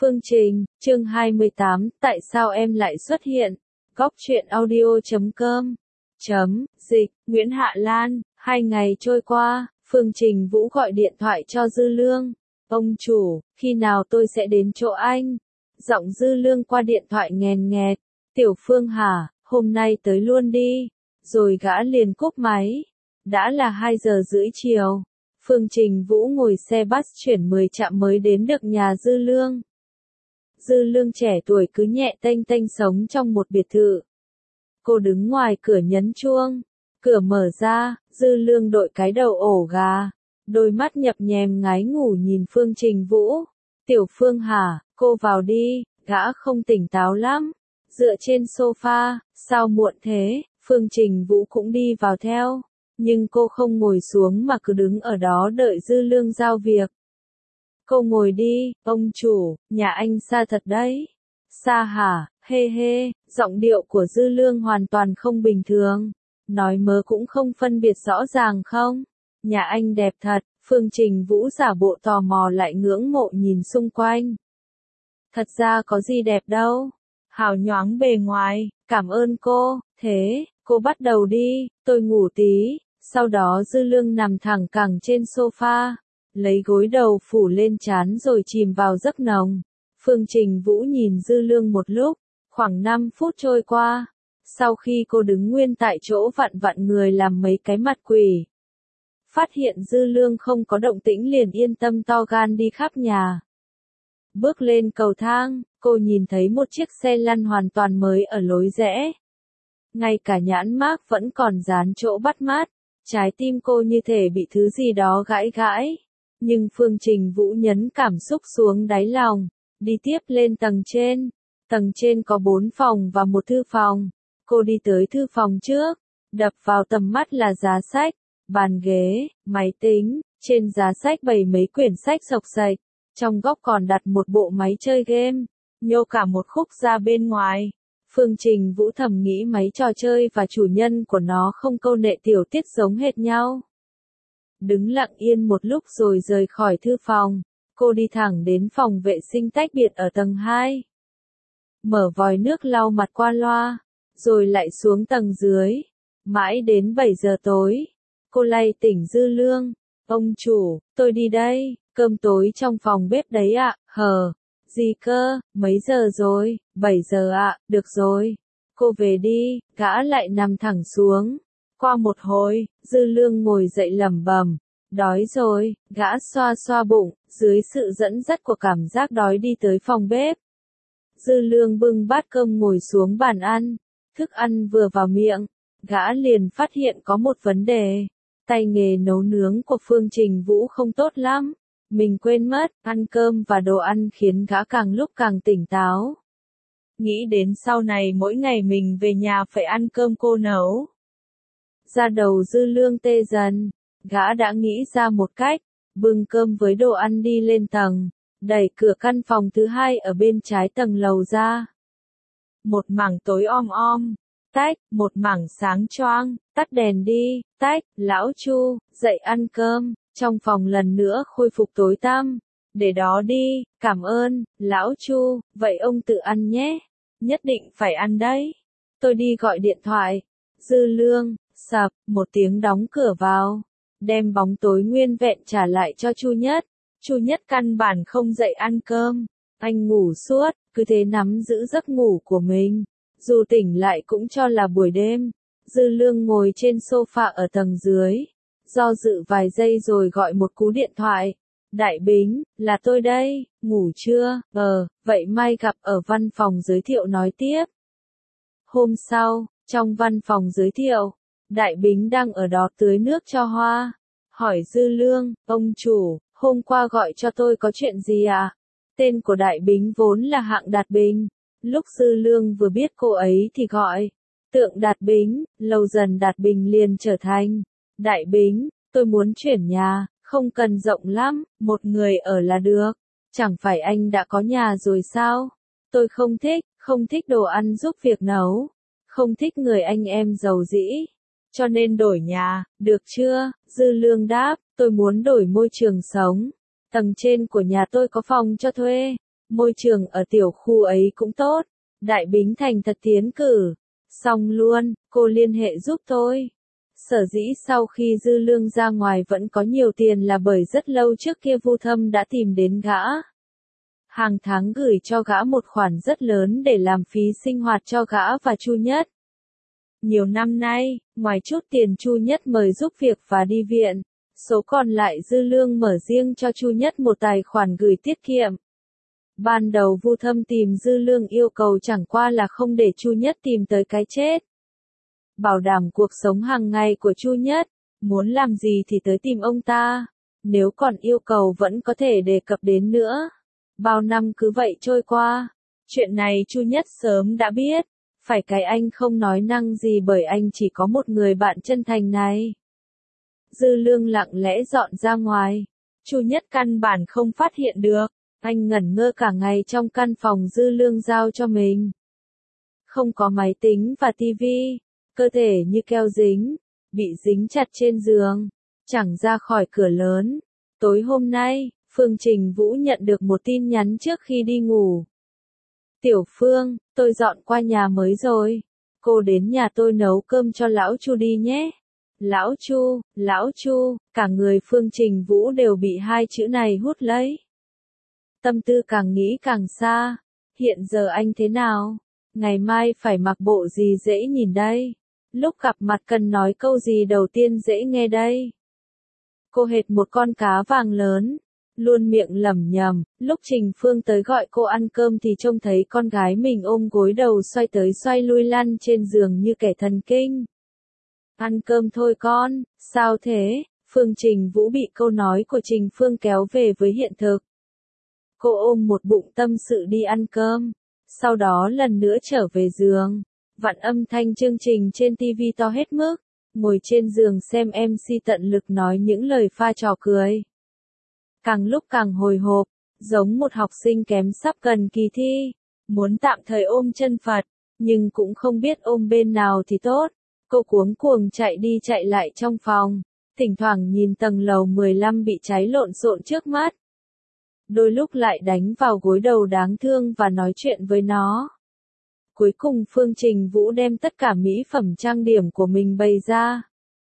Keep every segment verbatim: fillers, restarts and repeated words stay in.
Phương Trình, chương hai mươi tám, tại sao em lại xuất hiện? Góc truyện audio chấm com. Chấm, dịch, Nguyễn Hạ Lan, hai ngày trôi qua, Phương Trình Vũ gọi điện thoại cho Dư Lương. Ông chủ, khi nào tôi sẽ đến chỗ anh? Giọng Dư Lương qua điện thoại nghèn nghẹt. Tiểu Phương hả, hôm nay tới luôn đi. Rồi gã liền cúp máy. Đã là hai giờ rưỡi chiều. Phương Trình Vũ ngồi xe bus chuyển mười trạm mới đến được nhà Dư Lương. Dư Lương trẻ tuổi cứ nhẹ tênh tênh sống trong một biệt thự. Cô đứng ngoài cửa nhấn chuông. Cửa mở ra, Dư Lương đội cái đầu ổ gà. Đôi mắt nhập nhèm ngái ngủ nhìn Phương Trình Vũ. Tiểu Phương hả, cô vào đi, gã không tỉnh táo lắm. Dựa trên sofa, sao muộn thế, Phương Trình Vũ cũng đi vào theo. Nhưng cô không ngồi xuống mà cứ đứng ở đó đợi Dư Lương giao việc. Cô ngồi đi, ông chủ, nhà anh xa thật đấy. Xa hả, hê hê, giọng điệu của Dư Lương hoàn toàn không bình thường. Nói mớ cũng không phân biệt rõ ràng không? Nhà anh đẹp thật, Phương Trình Vũ giả bộ tò mò lại ngưỡng mộ nhìn xung quanh. Thật ra có gì đẹp đâu. Hào nhoáng bề ngoài, cảm ơn cô, thế, cô bắt đầu đi, tôi ngủ tí. Sau đó Dư Lương nằm thẳng cẳng trên sofa, lấy gối đầu phủ lên trán rồi chìm vào giấc nồng. Phương Trình Vũ nhìn Dư Lương một lúc, khoảng năm phút trôi qua. Sau khi cô đứng nguyên tại chỗ vặn vặn người làm mấy cái mặt quỷ. Phát hiện Dư Lương không có động tĩnh liền yên tâm to gan đi khắp nhà. Bước lên cầu thang, cô nhìn thấy một chiếc xe lăn hoàn toàn mới ở lối rẽ. Ngay cả nhãn mác vẫn còn dán chỗ bắt mắt. Trái tim cô như thể bị thứ gì đó gãi gãi. Nhưng Phương Trình Vũ nhấn cảm xúc xuống đáy lòng. Đi tiếp lên tầng trên. Tầng trên có bốn phòng và một thư phòng. Cô đi tới thư phòng trước. Đập vào tầm mắt là giá sách, bàn ghế, máy tính. Trên giá sách bày mấy quyển sách xộc xệch. Trong góc còn đặt một bộ máy chơi game. Nhô cả một khúc ra bên ngoài. Phương Trình Vũ thầm nghĩ mấy trò chơi và chủ nhân của nó không câu nệ tiểu tiết giống hệt nhau. Đứng lặng yên một lúc rồi rời khỏi thư phòng. Cô đi thẳng đến phòng vệ sinh tách biệt ở tầng hai. Mở vòi nước lau mặt qua loa. Rồi lại xuống tầng dưới. Mãi đến bảy giờ tối. Cô lay tỉnh Dư Lương. Ông chủ, tôi đi đây, cơm tối trong phòng bếp đấy ạ, hờ. Gì cơ, mấy giờ rồi, bảy giờ ạ, được rồi. Cô về đi, gã lại nằm thẳng xuống. Qua một hồi, Dư Lương ngồi dậy lẩm bẩm, đói rồi, gã xoa xoa bụng, dưới sự dẫn dắt của cảm giác đói đi tới phòng bếp. Dư Lương bưng bát cơm ngồi xuống bàn ăn, thức ăn vừa vào miệng, gã liền phát hiện có một vấn đề. Tay nghề nấu nướng của Phương Trình Vũ không tốt lắm. Mình quên mất, ăn cơm và đồ ăn khiến gã càng lúc càng tỉnh táo. Nghĩ đến sau này mỗi ngày mình về nhà phải ăn cơm cô nấu. Da đầu Dư Lương tê dần, gã đã nghĩ ra một cách, bưng cơm với đồ ăn đi lên tầng, đẩy cửa căn phòng thứ hai ở bên trái tầng lầu ra. Một mảng tối om om, tách, một mảng sáng choang, tắt đèn đi, tách, lão Chu, dậy ăn cơm. Trong phòng lần nữa khôi phục tối tăm. Để đó đi, cảm ơn, lão Chu, vậy ông tự ăn nhé. Nhất định phải ăn đấy. Tôi đi gọi điện thoại. Dư Lương, sập, một tiếng đóng cửa vào. Đem bóng tối nguyên vẹn trả lại cho Chu Nhất. Chu Nhất căn bản không dậy ăn cơm. Anh ngủ suốt, cứ thế nắm giữ giấc ngủ của mình. Dù tỉnh lại cũng cho là buổi đêm. Dư Lương ngồi trên sofa ở tầng dưới. Do dự vài giây rồi gọi một cú điện thoại. Đại Bính, là tôi đây, ngủ chưa? Ờ, vậy mai gặp ở văn phòng giới thiệu nói tiếp. Hôm sau, trong văn phòng giới thiệu, Đại Bính đang ở đó tưới nước cho hoa. Hỏi Dư Lương, ông chủ, hôm qua gọi cho tôi có chuyện gì à? Tên của Đại Bính vốn là Hạng Đạt Bình. Lúc Dư Lương vừa biết cô ấy thì gọi Tượng Đạt Bính, lâu dần Đạt Bình liền trở thành Đại Bính, tôi muốn chuyển nhà, không cần rộng lắm, một người ở là được. Chẳng phải anh đã có nhà rồi sao? Tôi không thích, không thích đồ ăn giúp việc nấu. Không thích người anh em giàu dĩ. Cho nên đổi nhà, được chưa? Dư Lương đáp, tôi muốn đổi môi trường sống. Tầng trên của nhà tôi có phòng cho thuê. Môi trường ở tiểu khu ấy cũng tốt. Đại Bính thành thật tiến cử. Xong luôn, cô liên hệ giúp tôi. Sở dĩ sau khi Dư Lương ra ngoài vẫn có nhiều tiền là bởi rất lâu trước kia Vu Thâm đã tìm đến gã. Hàng tháng gửi cho gã một khoản rất lớn để làm phí sinh hoạt cho gã và Chu Nhất. Nhiều năm nay, ngoài chút tiền Chu Nhất mời giúp việc và đi viện, số còn lại Dư Lương mở riêng cho Chu Nhất một tài khoản gửi tiết kiệm. Ban đầu Vu Thâm tìm Dư Lương yêu cầu chẳng qua là không để Chu Nhất tìm tới cái chết. Bảo đảm cuộc sống hàng ngày của Chu Nhất, muốn làm gì thì tới tìm ông ta, nếu còn yêu cầu vẫn có thể đề cập đến nữa. Bao năm cứ vậy trôi qua, chuyện này Chu Nhất sớm đã biết, phải cái anh không nói năng gì bởi anh chỉ có một người bạn chân thành này. Dư Lương lặng lẽ dọn ra ngoài, Chu Nhất căn bản không phát hiện được, anh ngẩn ngơ cả ngày trong căn phòng Dư Lương giao cho mình. Không có máy tính và tivi, cơ thể như keo dính, bị dính chặt trên giường, chẳng ra khỏi cửa lớn. Tối hôm nay, Phương Trình Vũ nhận được một tin nhắn trước khi đi ngủ. Tiểu Phương, tôi dọn qua nhà mới rồi. Cô đến nhà tôi nấu cơm cho lão Chu đi nhé. Lão Chu, lão Chu, cả người Phương Trình Vũ đều bị hai chữ này hút lấy. Tâm tư càng nghĩ càng xa. Hiện giờ anh thế nào? Ngày mai phải mặc bộ gì dễ nhìn đây? Lúc gặp mặt cần nói câu gì đầu tiên dễ nghe đây? Cô hệt một con cá vàng lớn, luôn miệng lẩm nhẩm. Lúc Trình Phương tới gọi cô ăn cơm thì trông thấy con gái mình ôm gối đầu xoay tới xoay lui lăn trên giường như kẻ thần kinh. Ăn cơm thôi con, sao thế? Phương Trình Vũ bị câu nói của Trình Phương kéo về với hiện thực. Cô ôm một bụng tâm sự đi ăn cơm, sau đó lần nữa trở về giường, vặn âm thanh chương trình trên tivi to hết mức, ngồi trên giường xem em xê tận lực nói những lời pha trò cười. Càng lúc càng hồi hộp, giống một học sinh kém sắp gần kỳ thi, muốn tạm thời ôm chân Phật, nhưng cũng không biết ôm bên nào thì tốt. Cô cuống cuồng chạy đi chạy lại trong phòng, thỉnh thoảng nhìn tầng lầu mười lăm bị cháy lộn xộn trước mắt. Đôi lúc lại đánh vào gối đầu đáng thương và nói chuyện với nó. Cuối cùng Phương Trình Vũ đem tất cả mỹ phẩm trang điểm của mình bày ra.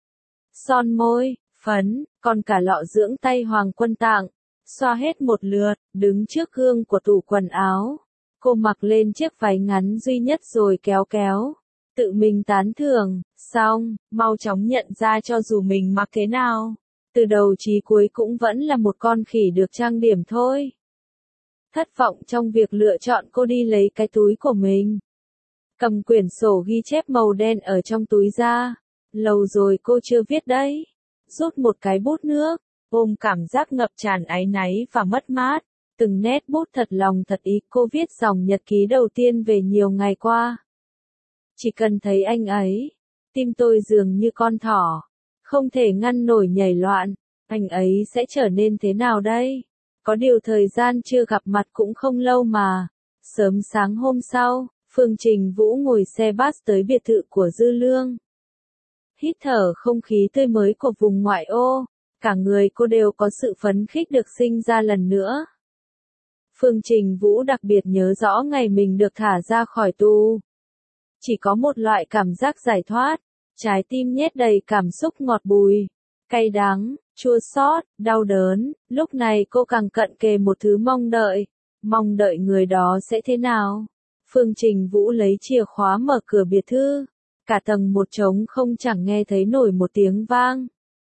Son môi, phấn, còn cả lọ dưỡng tay Hoàng Quân tặng, xoa hết một lượt, đứng trước gương của tủ quần áo. Cô mặc lên chiếc váy ngắn duy nhất rồi kéo kéo. Tự mình tán thưởng, xong, mau chóng nhận ra cho dù mình mặc thế nào. Từ đầu chí cuối cũng vẫn là một con khỉ được trang điểm thôi. Thất vọng trong việc lựa chọn cô đi lấy cái túi của mình. Cầm quyển sổ ghi chép màu đen ở trong túi ra. Lâu rồi cô chưa viết đấy. Rút một cái bút nước, ôm cảm giác ngập tràn áy náy và mất mát. Từng nét bút thật lòng thật ý cô viết dòng nhật ký đầu tiên về nhiều ngày qua. Chỉ cần thấy anh ấy, tim tôi dường như con thỏ, không thể ngăn nổi nhảy loạn. Anh ấy sẽ trở nên thế nào đây? Có điều thời gian chưa gặp mặt cũng không lâu mà. Sớm sáng hôm sau, Phương Trình Vũ ngồi xe bus tới biệt thự của Dư Lương. Hít thở không khí tươi mới của vùng ngoại ô, cả người cô đều có sự phấn khích được sinh ra lần nữa. Phương Trình Vũ đặc biệt nhớ rõ ngày mình được thả ra khỏi tù. Chỉ có một loại cảm giác giải thoát, trái tim nhét đầy cảm xúc ngọt bùi, cay đắng, chua xót, đau đớn. Lúc này cô càng cận kề một thứ mong đợi, mong đợi người đó sẽ thế nào. Phương Trình Vũ lấy chìa khóa mở cửa biệt thự, cả tầng một trống không chẳng nghe thấy nổi một tiếng vang.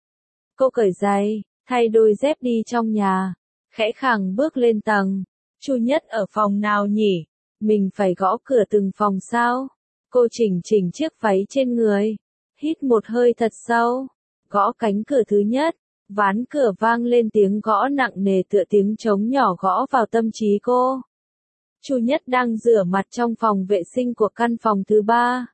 Cô cởi giày, thay đôi dép đi trong nhà, khẽ khàng bước lên tầng. Chu Nhất ở phòng nào nhỉ? Mình phải gõ cửa từng phòng sao? Cô chỉnh chỉnh chiếc váy trên người, hít một hơi thật sâu, gõ cánh cửa thứ nhất, ván cửa vang lên tiếng gõ nặng nề tựa tiếng trống nhỏ gõ vào tâm trí cô. Chu Nhất đang rửa mặt trong phòng vệ sinh của căn phòng thứ ba.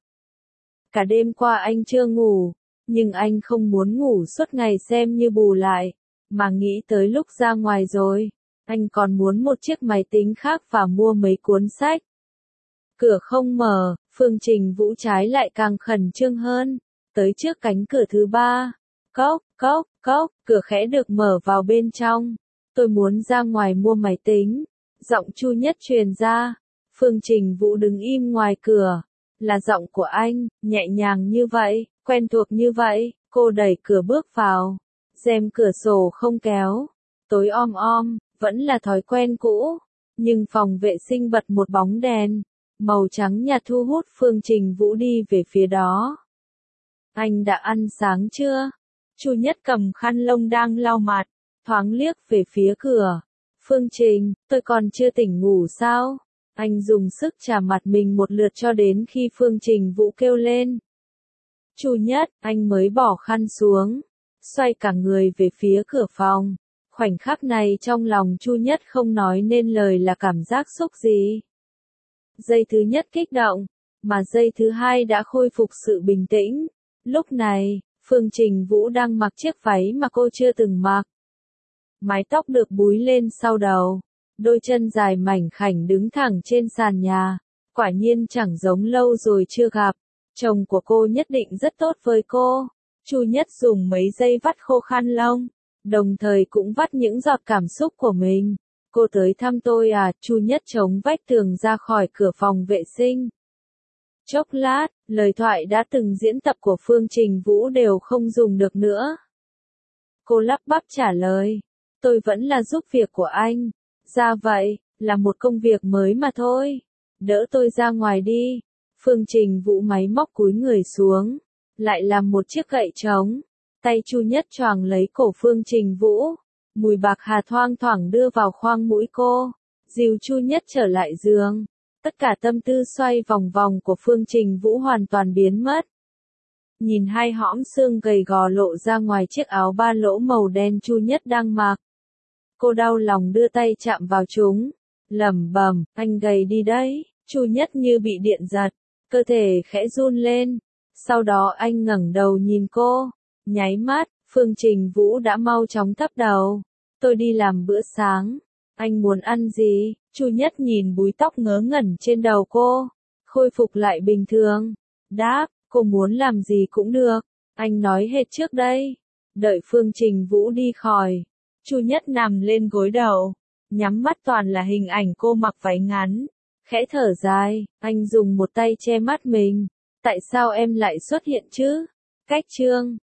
Cả đêm qua anh chưa ngủ, nhưng anh không muốn ngủ suốt ngày xem như bù lại, mà nghĩ tới lúc ra ngoài rồi, anh còn muốn một chiếc máy tính khác và mua mấy cuốn sách. Cửa không mở, Phương Trình Vũ trái lại càng khẩn trương hơn, tới trước cánh cửa thứ ba. Cốc, cốc, cốc, cửa khẽ được mở vào bên trong. Tôi muốn ra ngoài mua máy tính. Giọng Chu Nhất truyền ra. Phương Trình Vũ đứng im ngoài cửa. Là giọng của anh, nhẹ nhàng như vậy, quen thuộc như vậy. Cô đẩy cửa bước vào. Rèm cửa sổ không kéo. Tối om om, vẫn là thói quen cũ. Nhưng phòng vệ sinh bật một bóng đèn. Màu trắng nhạt thu hút Phương Trình Vũ đi về phía đó. Anh đã ăn sáng chưa? Chu Nhất cầm khăn lông đang lau mặt. Thoáng liếc về phía cửa. Phương Trình, tôi còn chưa tỉnh ngủ sao? Anh dùng sức chà mặt mình một lượt cho đến khi Phương Trình Vũ kêu lên. Chu Nhất, anh mới bỏ khăn xuống. Xoay cả người về phía cửa phòng. Khoảnh khắc này trong lòng Chu Nhất không nói nên lời là cảm giác xúc gì. Giây thứ nhất kích động, mà giây thứ hai đã khôi phục sự bình tĩnh. Lúc này, Phương Trình Vũ đang mặc chiếc váy mà cô chưa từng mặc. Mái tóc được búi lên sau đầu. Đôi chân dài mảnh khảnh đứng thẳng trên sàn nhà. Quả nhiên chẳng giống lâu rồi chưa gặp. Chồng của cô nhất định rất tốt với cô. Chu Nhất dùng mấy giây vắt khô khăn lông. Đồng thời cũng vắt những giọt cảm xúc của mình. Cô tới thăm tôi à? Chu Nhất chống vách tường ra khỏi cửa phòng vệ sinh. Chốc lát, lời thoại đã từng diễn tập của Phương Trình Vũ đều không dùng được nữa. Cô lắp bắp trả lời. Tôi vẫn là giúp việc của anh. Ra vậy, là một công việc mới mà thôi. Đỡ tôi ra ngoài đi. Phương Trình Vũ máy móc cúi người xuống. Lại làm một chiếc gậy trống. Tay Chu Nhất choàng lấy cổ Phương Trình Vũ. Mùi bạc hà thoang thoảng đưa vào khoang mũi cô. Dìu Chu Nhất trở lại giường. Tất cả tâm tư xoay vòng vòng của Phương Trình Vũ hoàn toàn biến mất. Nhìn hai hõm xương gầy gò lộ ra ngoài chiếc áo ba lỗ màu đen Chu Nhất đang mặc. Cô đau lòng đưa tay chạm vào chúng. Lẩm bẩm, anh gầy đi đấy. Chu Nhất như bị điện giật. Cơ thể khẽ run lên. Sau đó anh ngẩng đầu nhìn cô. Nháy mắt, Phương Trình Vũ đã mau chóng thấp đầu. Tôi đi làm bữa sáng. Anh muốn ăn gì? Chu Nhất nhìn búi tóc ngớ ngẩn trên đầu cô. Khôi phục lại bình thường. Đáp, cô muốn làm gì cũng được. Anh nói hết trước đây. Đợi Phương Trình Vũ đi khỏi. Chu Nhất nằm lên gối đầu. Nhắm mắt toàn là hình ảnh cô mặc váy ngắn. Khẽ thở dài, anh dùng một tay che mắt mình. Tại sao em lại xuất hiện chứ? Cách chương